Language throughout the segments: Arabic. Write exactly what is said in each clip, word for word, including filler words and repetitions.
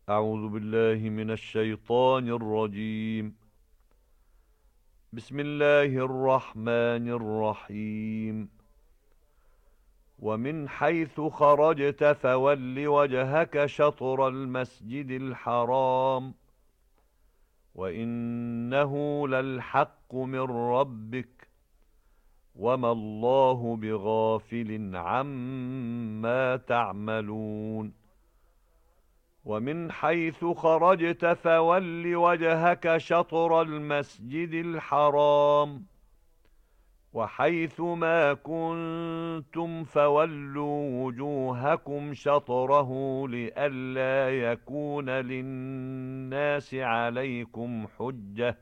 أعوذ بالله من الشيطان الرجيم. بسم الله الرحمن الرحيم. ومن حيث خرجت فول وجهك شطر المسجد الحرام وإنه للحق من ربك وما الله بغافل عما تعملون. ومن حيث خرجت فول وجهك شطر المسجد الحرام وحيث ما كنتم فولوا وجوهكم شطره لئلا يكون للناس عليكم حجة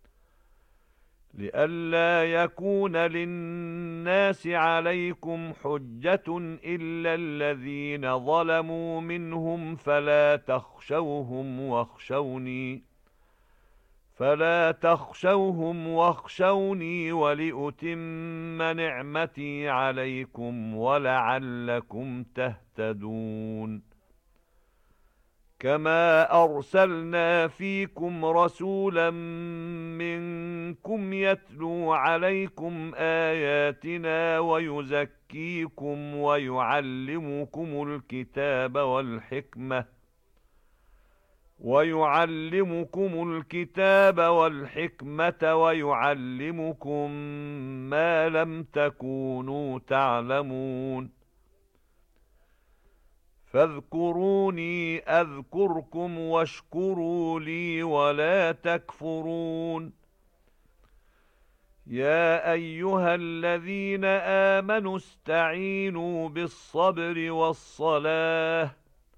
لئلا يكون للناس عليكم حجة إلا الذين ظلموا منهم فلا تخشوهم واخشوني فلا تخشوهم واخشوني ولأتم نعمتي عليكم ولعلكم تهتدون. كما أرسلنا فيكم رسولا منكم يتلو عليكم آياتنا ويزكيكم ويعلمكم الكتاب والحكمة ويعلمكم الكتاب والحكمة ويعلمكم ما لم تكونوا تعلمون. فاذكروني أذكركم واشكروا لي ولا تكفرون. يا أيها الذين آمنوا استعينوا بالصبر والصلاة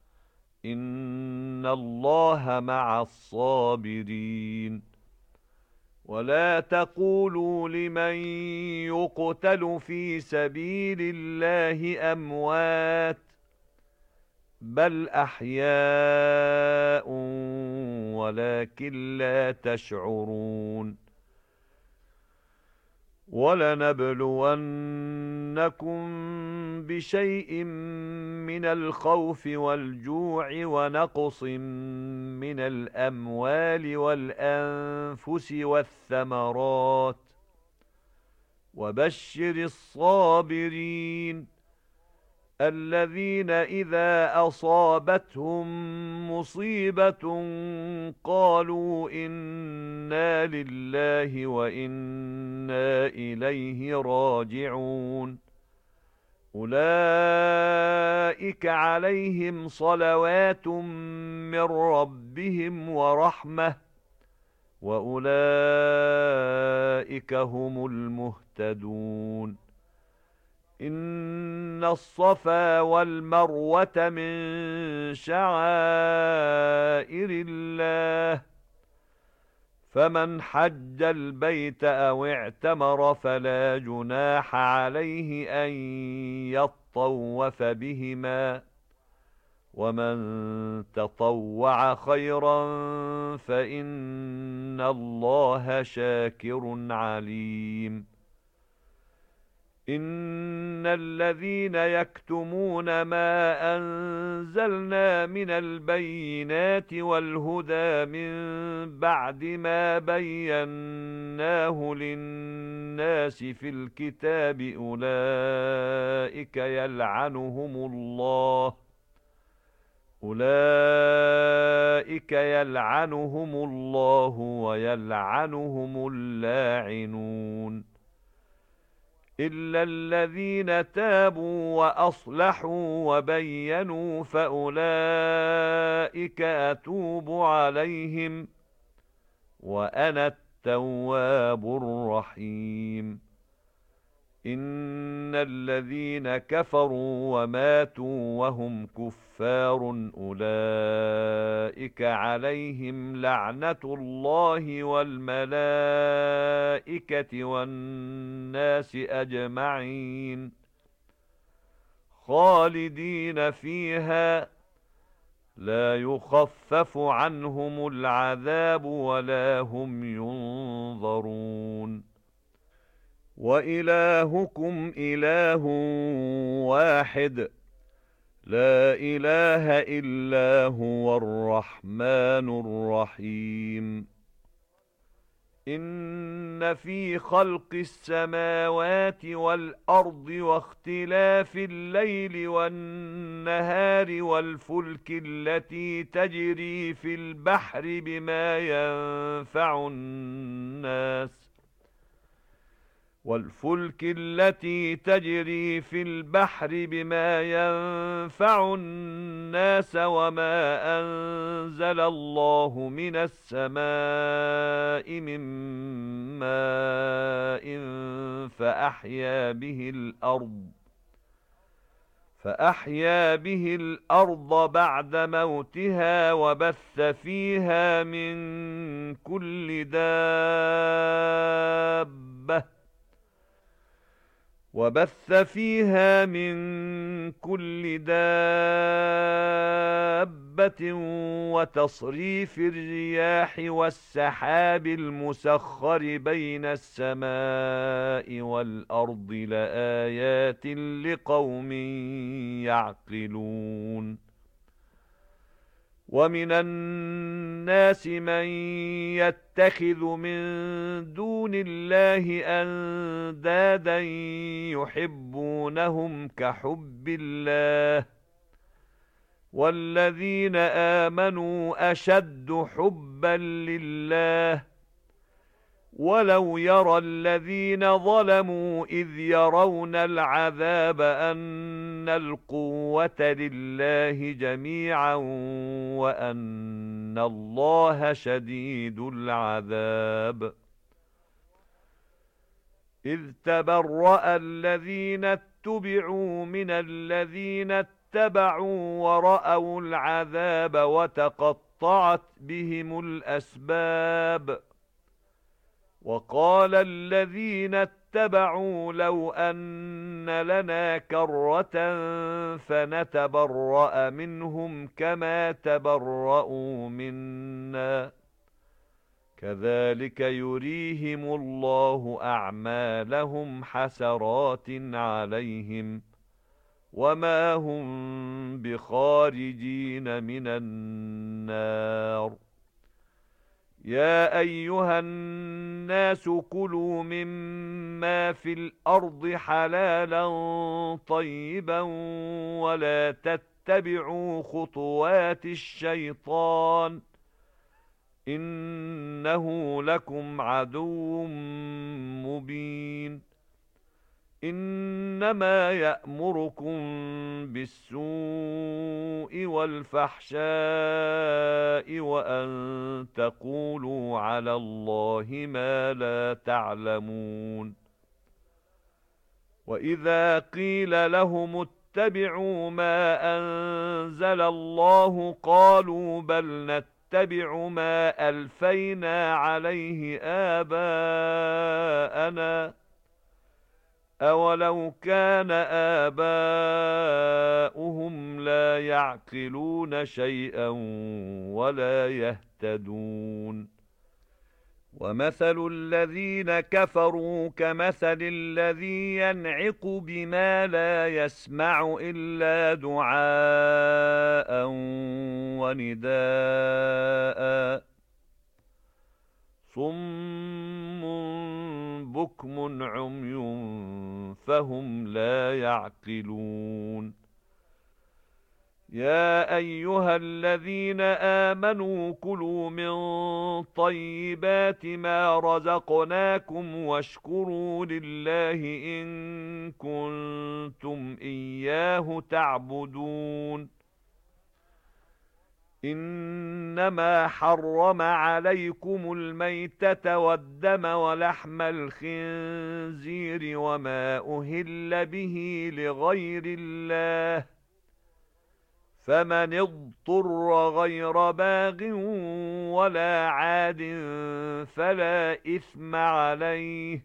إن الله مع الصابرين. ولا تقولوا لمن يقتل في سبيل الله أموات بل أحياء ولكن لا تشعرون. ولنبلونكم بشيء من الخوف والجوع ونقص من الأموال والأنفس والثمرات وبشر الصابرين الذين إذا أصابتهم مصيبة قالوا إنا لله وإنا إليه راجعون. أولئك عليهم صلوات من ربهم ورحمة وأولئك هم المهتدون. إن الصفا والمروة من شعائر الله فمن حج البيت أو اعتمر فلا جناح عليه أن يطوف بهما ومن تطوع خيرا فإن الله شاكر عليم. إن الذين يكتمون ما أنزلنا من البينات والهدى من بعد ما بيناه للناس في الكتاب أولئك يلعنهم الله أولئك يلعنهم الله ويلعنهم اللاعنون إلا الذين تابوا وأصلحوا وبينوا فأولئك أتوب عليهم وأنا التواب الرحيم. إن الذين كفروا وماتوا وهم كفار أولئك عليهم لعنة الله والملائكة والناس أجمعين خالدين فيها لا يخفف عنهم العذاب ولا هم ينظرون. وإلهكم إله واحد لا إله إلا هو الرحمن الرحيم إن في خلق السماوات والأرض واختلاف الليل والنهار والفلك التي تجري في البحر بما ينفع الناس والفلك التي تجري في البحر بما ينفع الناس وما أنزل الله من السماء من ماء فأحيا به الأرض فأحيا به الأرض بعد موتها وبث فيها من كل دابة وبث فيها من كل دابة وتصريف الرياح والسحاب المسخر بين السماء والأرض لآيات لقوم يعقلون ومن الناس من يتخذ من دون الله أندادا يحبونهم كحب الله والذين آمنوا أشد حبا لله ولو يرى الذين ظلموا إذ يرون العذاب أن القوة لله جميعا وأن الله شديد العذاب إذ تبرأ الذين اتبعوا من الذين اتبعوا ورأوا العذاب وتقطعت بهم الأسباب وقال الذين اتبعوا لو أن لنا كرة فنتبرأ منهم كما تبرأوا منا كذلك يريهم الله أعمالهم حسرات عليهم وما هم بخارجين من النار يا أيها الناس كلوا مما في الأرض حلالا طيبا ولا تتبعوا خطوات الشيطان إنه لكم عدو مبين إنما يأمركم بالسوء والفحشاء وأن تقولوا على الله ما لا تعلمون وإذا قيل لهم اتبعوا ما أنزل الله قالوا بل نتبع ما ألفينا عليه آباءنا أولو كان آباؤهم لا يعقلون شيئا ولا يهتدون ومثل الذين كفروا كمثل الذي ينعق بما لا يسمع إلا دعاء ونداء صم بكم عمي فهم لا يعقلون يا أيها الذين آمنوا كلوا من طيبات ما رزقناكم واشكروا لله إن كنتم إياه تعبدون إنما حرم عليكم الميتة والدم ولحم الخنزير وما أهل به لغير الله فمن اضطر غير باغ ولا عاد فلا إثم عليه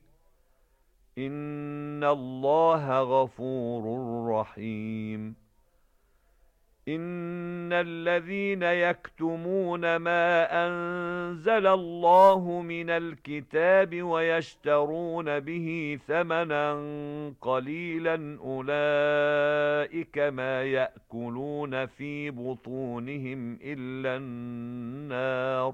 إن الله غفور رحيم إن الذين يكتمون ما أنزل الله من الكتاب ويشترون به ثمنا قليلا أولئك ما يأكلون في بطونهم إلا النار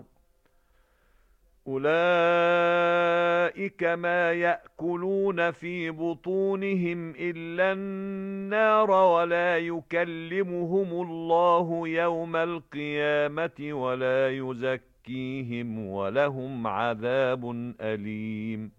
أولئك ما يأكلون في بطونهم إلا النار ولا يكلمهم الله يوم القيامة ولا يزكيهم ولهم عذاب أليم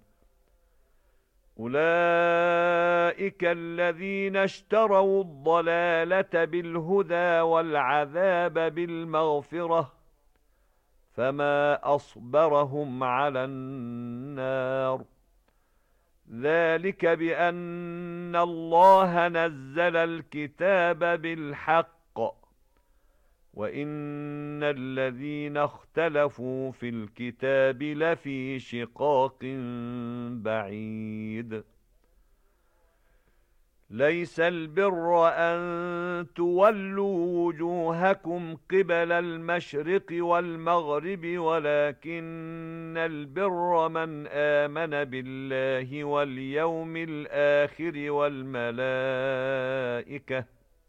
أولئك الذين اشتروا الضلالة بالهدى والعذاب بالمغفرة فما أصبرهم على النار ذلك بأن الله نزل الكتاب بالحق وإن الذين اختلفوا في الكتاب لفي شقاق بعيد ليس البر أن تولوا وجوهكم قبل المشرق والمغرب ولكن البر من آمن بالله واليوم الآخر والملائكة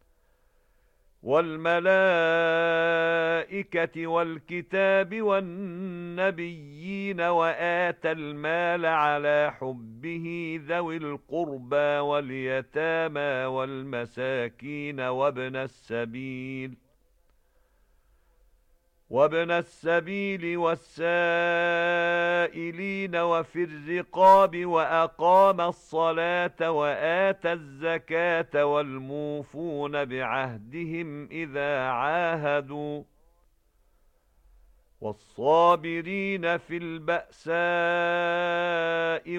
والملائكة والكتاب والنبيين وآتى المال على حبه ذوي القربى واليتامى والمساكين وابن السبيل وابن السبيل والسائلين وفي الرقاب وأقام الصلاة وآتى الزكاة والموفون بعهدهم إذا عاهدوا والصابرين في البأساء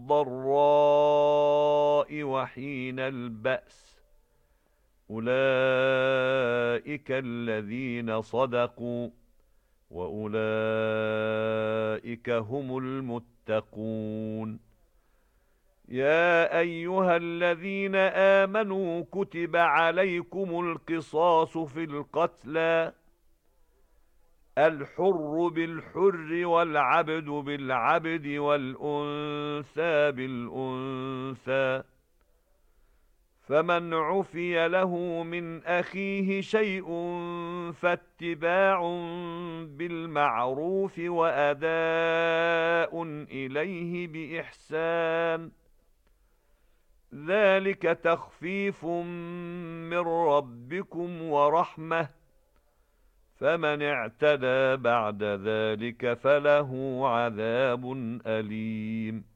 والضراء وحين البأس أولئك الذين صدقوا وأولئك هم المتقون يا أيها الذين آمنوا كتب عليكم القصاص في القتلى الحر بالحر والعبد بالعبد والأنثى بالأنثى فمن عفي له من أخيه شيء فاتباع بالمعروف وأداء إليه بإحسان ذلك تخفيف من ربكم ورحمة فمن اعتدى بعد ذلك فله عذاب أليم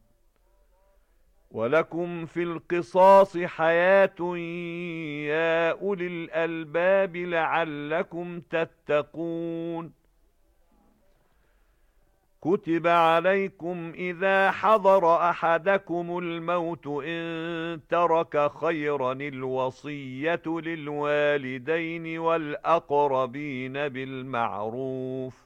ولكم في القصاص حياة يا أولي الألباب لعلكم تتقون كتب عليكم إذا حضر أحدكم الموت إن ترك خيرا الوصية للوالدين والأقربين بالمعروف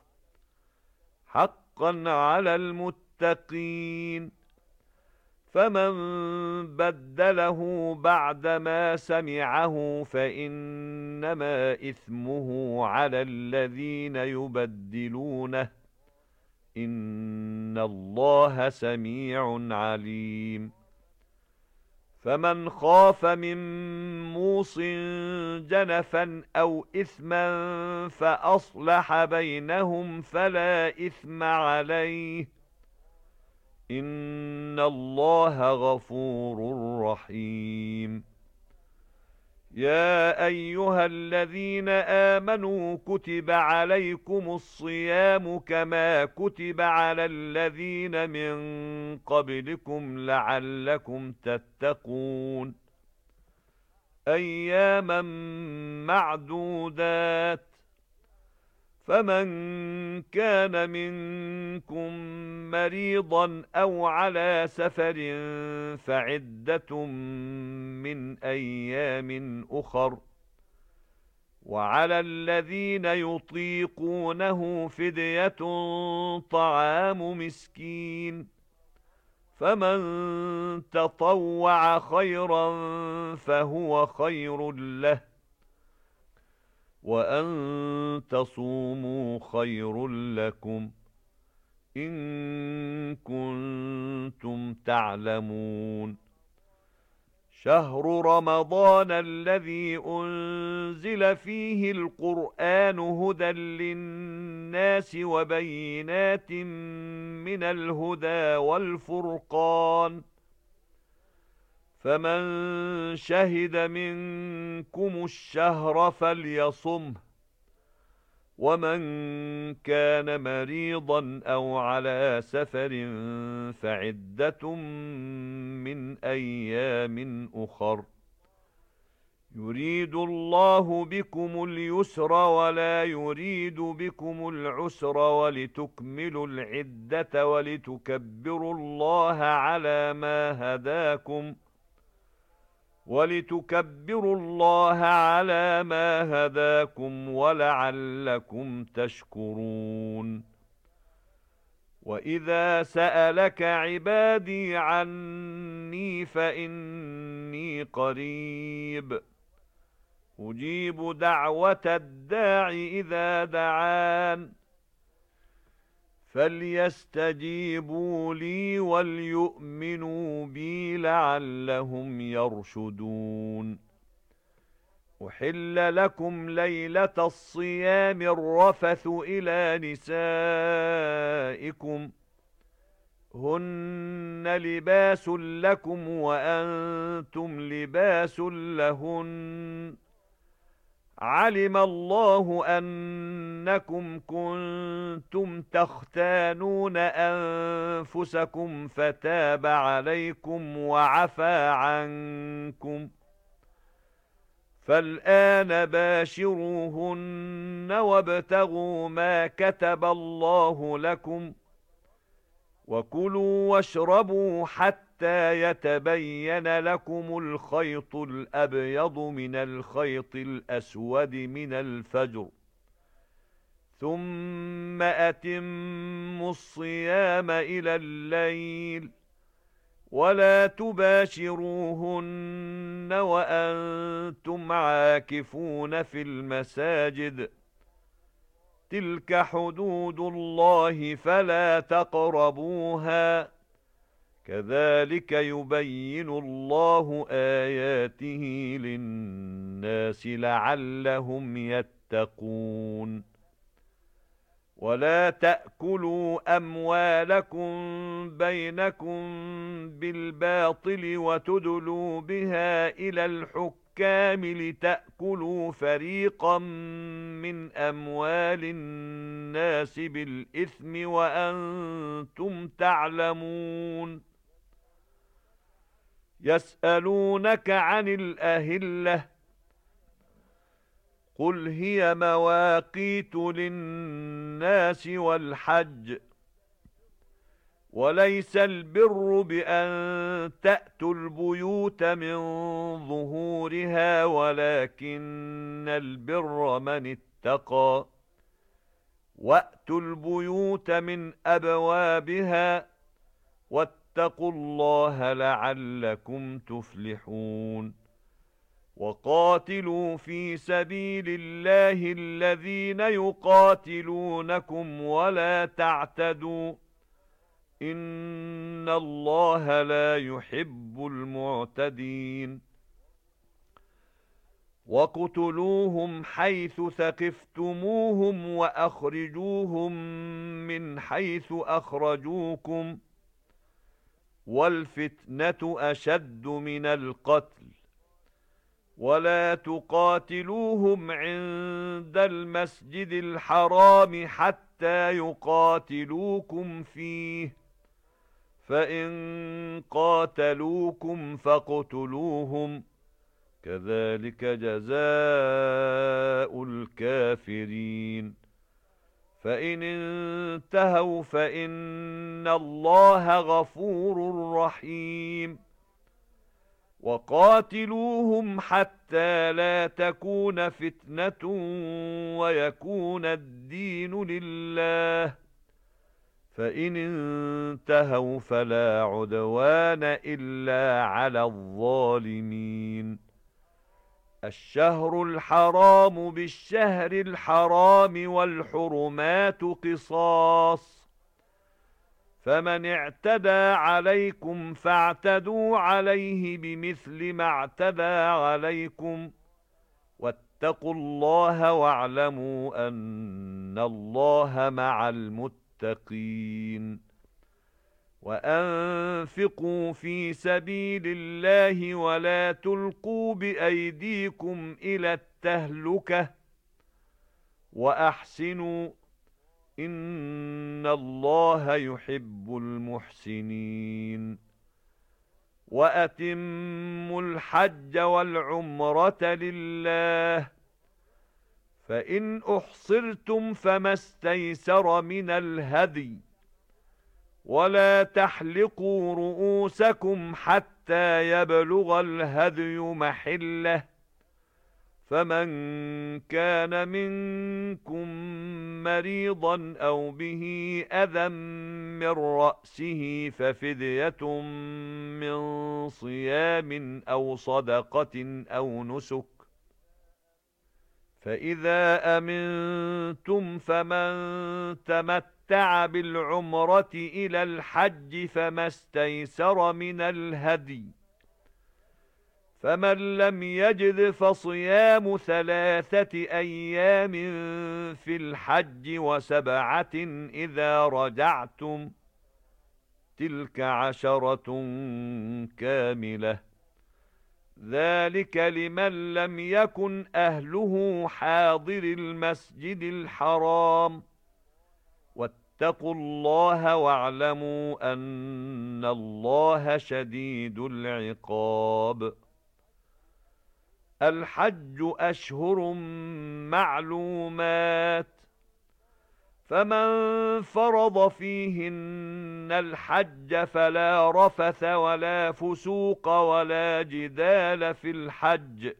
حقا على المتقين فمن بدله بعدما سمعه فإنما إثمه على الذين يبدلونه إن الله سميع عليم فمن خاف من موص جنفا أو إثما فأصلح بينهم فلا إثم عليه إن الله غفور رحيم يا أيها الذين آمنوا كتب عليكم الصيام كما كتب على الذين من قبلكم لعلكم تتقون أياما معدودات فمن كان منكم مريضا أو على سفر فعدة من أيام أخر وعلى الذين يطيقونه فدية طعام مسكين فمن تطوع خيرا فهو خير له وأن تصوموا خير لكم إن كنتم تعلمون. شهر رمضان الذي أنزل فيه القرآن هدى للناس وبينات من الهدى والفرقان، فمن شهد منكم الشهر فليصمه، ومن كان مريضا أو على سفر فعدة من أيام أخر، يريد الله بكم اليسر ولا يريد بكم العسر ولتكملوا العدة ولتكبروا الله على ما هداكم ولتكبروا الله على ما هداكم ولعلكم تشكرون. وإذا سألك عبادي عني فإني قريب أجيب دعوة الداع إذا دعان، فليستجيبوا لي وليؤمنوا بي لعلهم يرشدون. أحل لكم ليلة الصيام الرفث إلى نسائكم هن لباس لكم وأنتم لباس لهن، علم الله أنكم كنتم تختانون أنفسكم فتاب عليكم وعفى عنكم، فالآن باشروهن وابتغوا ما كتب الله لكم، وكلوا واشربوا حتى يتبين لكم الخيط الأبيض من الخيط الأسود من الفجر، ثم أتموا الصيام إلى الليل، ولا تباشروهن وأنتم عاكفون في المساجد، تلك حدود الله فلا تقربوها، كذلك يبين الله آياته للناس لعلهم يتقون. ولا تأكلوا أموالكم بينكم بالباطل وتدلوا بها إلى الحكام لتأكلوا فريقا من أموال الناس بالإثم وأنتم تعلمون. يسألونك عن الأهلة قل هي مواقيت للناس والحج، وليس البر بأن تأتوا البيوت من ظهورها ولكن البر من اتقى، وأتوا البيوت من أبوابها واتقوا الله لعلكم تفلحون. وقاتلوا في سبيل الله الذين يقاتلونكم ولا تعتدوا، إن الله لا يحب المعتدين. وَاقْتُلُوهُمْ حَيْثُ ثَقِفْتُمُوهُمْ وَأَخْرِجُوهُمْ مِنْ حَيْثُ أَخْرَجُوكُمْ، وَالْفِتْنَةُ أَشَدُّ مِنَ الْقَتْلِ. وَلَا تُقَاتِلُوهُمْ عِندَ الْمَسْجِدِ الْحَرَامِ حَتَّى يُقَاتِلُوكُمْ فِيهِ، فَإِنْ قَاتَلُوكُمْ فَاقْتُلُوهُمْ، كذلك جزاء الكافرين. فإن انتهوا فإن الله غفور رحيم. وقاتلوهم حتى لا تكون فتنة ويكون الدين لله، فإن انتهوا فلا عدوان إلا على الظالمين. الشهر الحرام بالشهر الحرام والحرمات قصاص، فمن اعتدى عليكم فاعتدوا عليه بمثل ما اعتدى عليكم، واتقوا الله واعلموا أن الله مع المتقين. وأنفقوا في سبيل الله ولا تلقوا بأيديكم إلى التهلكة، وأحسنوا إن الله يحب المحسنين. وأتموا الحج والعمرة لله، فإن أحصرتم فما استيسر من الهدي، ولا تحلقوا رؤوسكم حتى يبلغ الهدي محله، فمن كان منكم مريضا أو به أذى من رأسه ففدية من صيام أو صدقة أو نسك، فإذا أمنتم فمن تمتع بالعمرة إلى الحج فما استيسر من الهدي، فمن لم يجد فصيام ثلاثة أيام في الحج وسبعة إذا رجعتم، تلك عشرة كاملة، ذلك لمن لم يكن أهله حاضر المسجد الحرام. واتقوا الله واعلموا أن الله شديد العقاب. الحج أشهر معلومات، فمن فرض فيهن الحج فلا رفث ولا فسوق ولا جدال في الحج،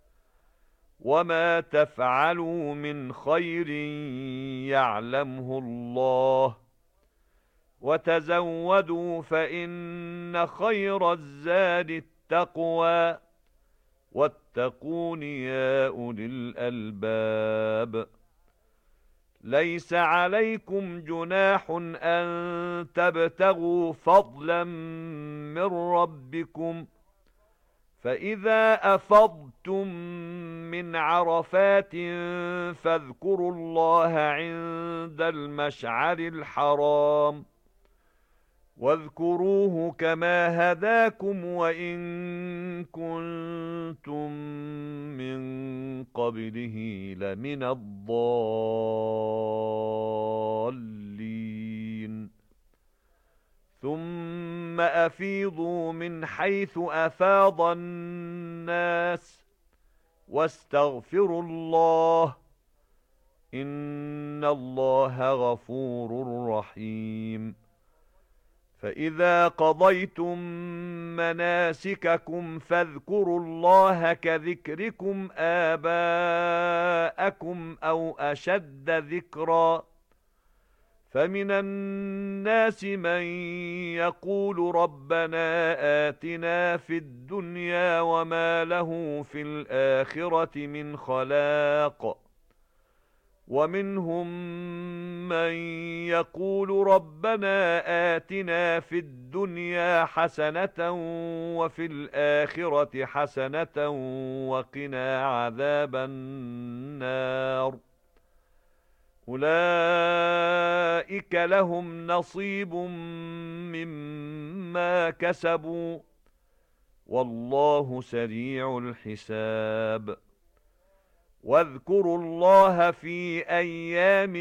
وما تفعلوا من خير يعلمه الله، وتزودوا فإن خير الزاد التقوى، واتقون يا أولي الألباب. ليس عليكم جناح أن تبتغوا فضلا من ربكم، فإذا أفضتم من عرفات فاذكروا الله عند المشعر الحرام، واذكروه كما هداكم وإن كنتم من قبله لمن الضالين. ثم أفيضوا من حيث أفاض الناس واستغفروا الله، إن الله غفور رحيم. فإذا قضيتم مناسككم فاذكروا الله كذكركم آباءكم أو أشد ذكرا، فمن الناس من يقول ربنا آتنا في الدنيا وما له في الآخرة من خلاق، ومنهم من يقول ربنا آتنا في الدنيا حسنة وفي الآخرة حسنة وقنا عذاب النار. أولئك لهم نصيب مما كسبوا، والله سريع الحساب. واذكروا الله في أيام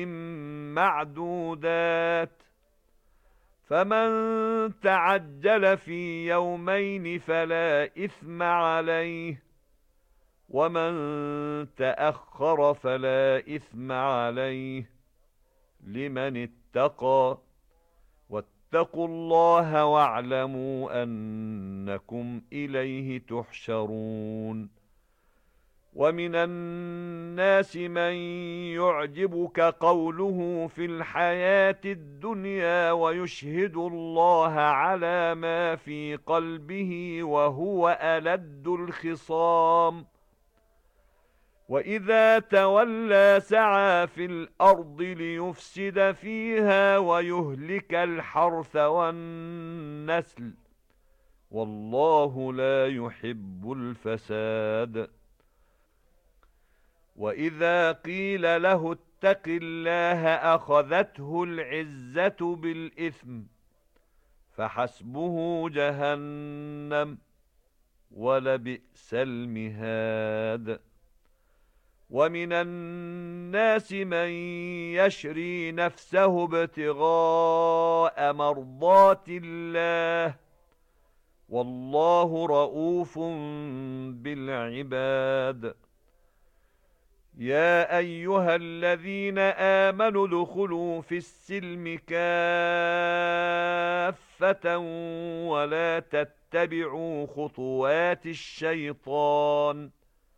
معدودات، فمن تعجل في يومين فلا إثم عليه، ومن تأخر فلا إثم عليه، لمن اتقى. واتقوا الله واعلموا أنكم إليه تحشرون. ومن الناس من يعجبك قوله في الحياة الدنيا ويشهد الله على ما في قلبه وهو ألد الخصام، وإذا تولى سعى في الأرض ليفسد فيها ويهلك الحرث والنسل والله لا يحب الفساد. وإذا قيل له اتق الله أخذته العزة بالإثم فحسبه جهنم ولبئس المهاد. ومن الناس من يشري نفسه ابتغاء مرضات الله والله رؤوف بالعباد. يا أيها الذين آمنوا ادخلوا في السلم كافة ولا تتبعوا خطوات الشيطان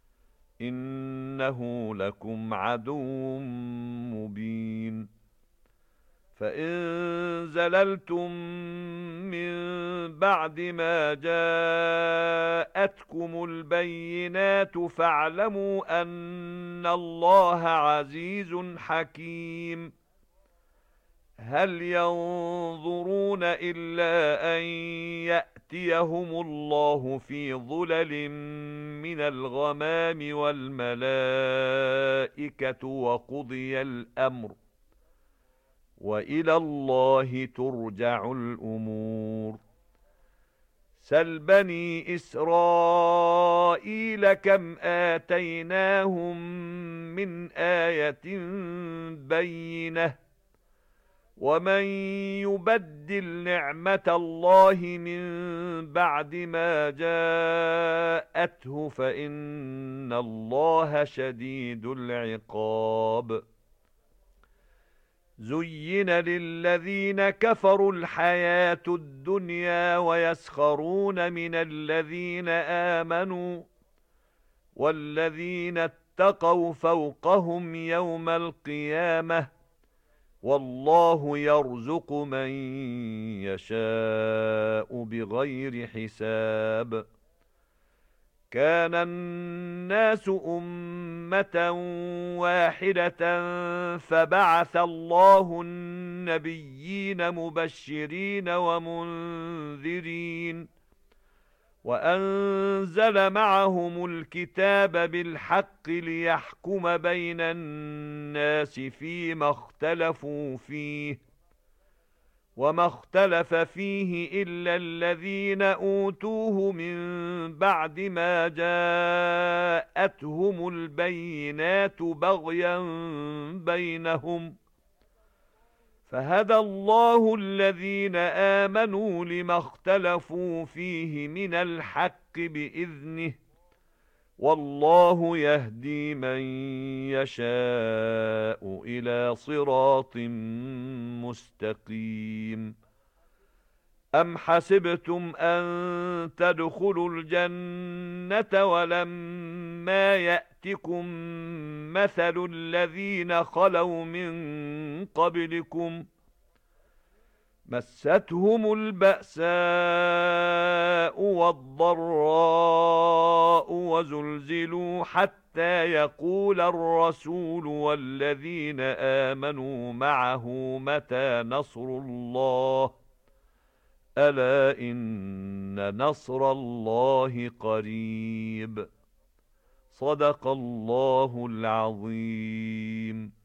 إنه لكم عدو مبين. فإن زللتم من بعد ما جاءتكم البينات فاعلموا أن الله عزيز حكيم. هل ينظرون إلا أن يأتيهم الله في ظلل من الغمام والملائكة وقضي الأمر وإلى الله ترجع الأمور. سل بني إسرائيل كم آتيناهم من آية بينة ومن يبدل نعمة الله من بعد ما جاءته فإن الله شديد العقاب. زين للذين كفروا الحياة الدنيا ويسخرون من الذين آمنوا والذين اتقوا فوقهم يوم القيامة والله يرزق من يشاء بغير حساب. كان الناس أمة واحدة فبعث الله النبيين مبشرين ومنذرين وأنزل معهم الكتاب بالحق ليحكم بين الناس فيما اختلفوا فيه وما اختلف فيه إلا الذين أوتوه من بعد ما جاءتهم البينات بغيا بينهم فهدى الله الذين آمنوا لما اختلفوا فيه من الحق بإذنه والله يهدي من يشاء إلى صراط مستقيم. أم حسبتم أن تدخلوا الجنة ولما يأتكم مثل الذين خلوا من قبلكم مستهم البأساء والضراء وزلزلوا حتى يقول الرسول والذين آمنوا معه متى نصر الله ألا إن نصر الله قريب. صدق الله العظيم.